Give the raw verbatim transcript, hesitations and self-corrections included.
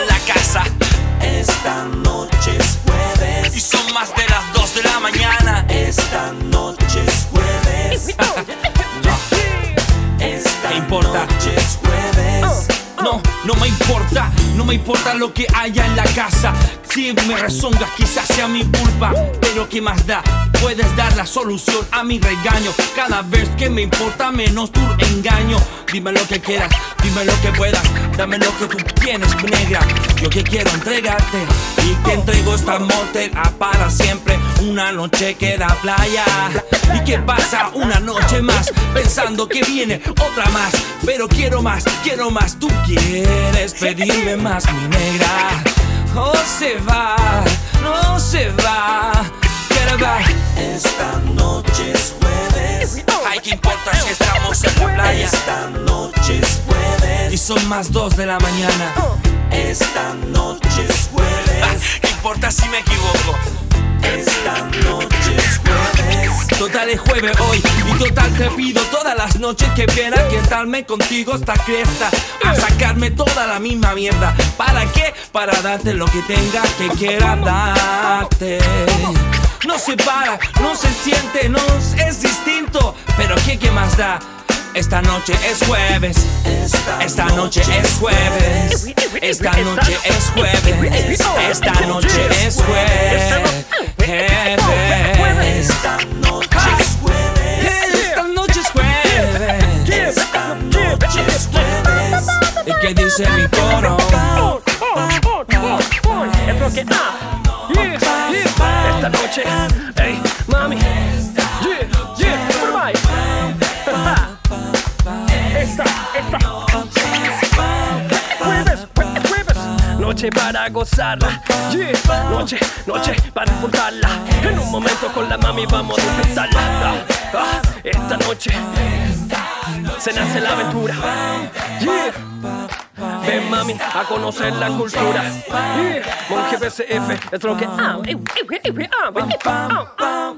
la casa. Esta noche es jueves y son más de las dos de la mañana. Esta noche es jueves. No. Esta ¿Qué importa? noche es jueves. No, no me importa, no me importa lo que haya en la casa. Si me rezongas quizás sea mi culpa, pero ¿qué más da? Puedes dar la solución a mi regaño. Cada vez que me importa menos tu engaño. Dime lo que quieras, dime lo que puedas, dame lo que tú tienes, negra. Yo que quiero entregarte y te entrego esta mortera para siempre. Una noche que da playa y que pasa una noche más pensando que viene otra más. Pero quiero más, quiero más. Tú quieres pedirme más, mi negra. Oh, se va, no se va. Quiero va. Esta noche es jueves. Ay, ¿qué importa si estamos en la playa? Esta noche es jueves Y son más dos de la mañana. Esta noche es jueves. ¿Qué importa si me equivoco? Esta noche es jueves. Total es jueves hoy y total te pido todas las noches que quiera quedarme contigo hasta cresta, a sacarme toda la misma mierda. ¿Para qué? Para darte lo que tenga que quiera darte. No se para, no se siente, no es distinto, pero ¿qué, qué más da? Esta noche es jueves. Esta noche es jueves. Esta noche es jueves. Esta noche es jueves. Esta noche es jueves. Esta noche es jueves. Esta noche es jueves. ¿Y qué dice mi coro? Es lo que da. Esta noche, hey, mami. Yeah, yeah, everybody. Esta, esta. Jueves, jue- jueves. Noche para gozarla. Yeah. Noche, noche para disfrutarla. En un momento con la mami vamos a disfrutarla. Ah, ah, esta noche se nace la aventura. Yeah. Ven mami a conocer la cultura. Yeah. Monje B C F es lo que ah, eh, eh, eh, ah, eh, ah, ah.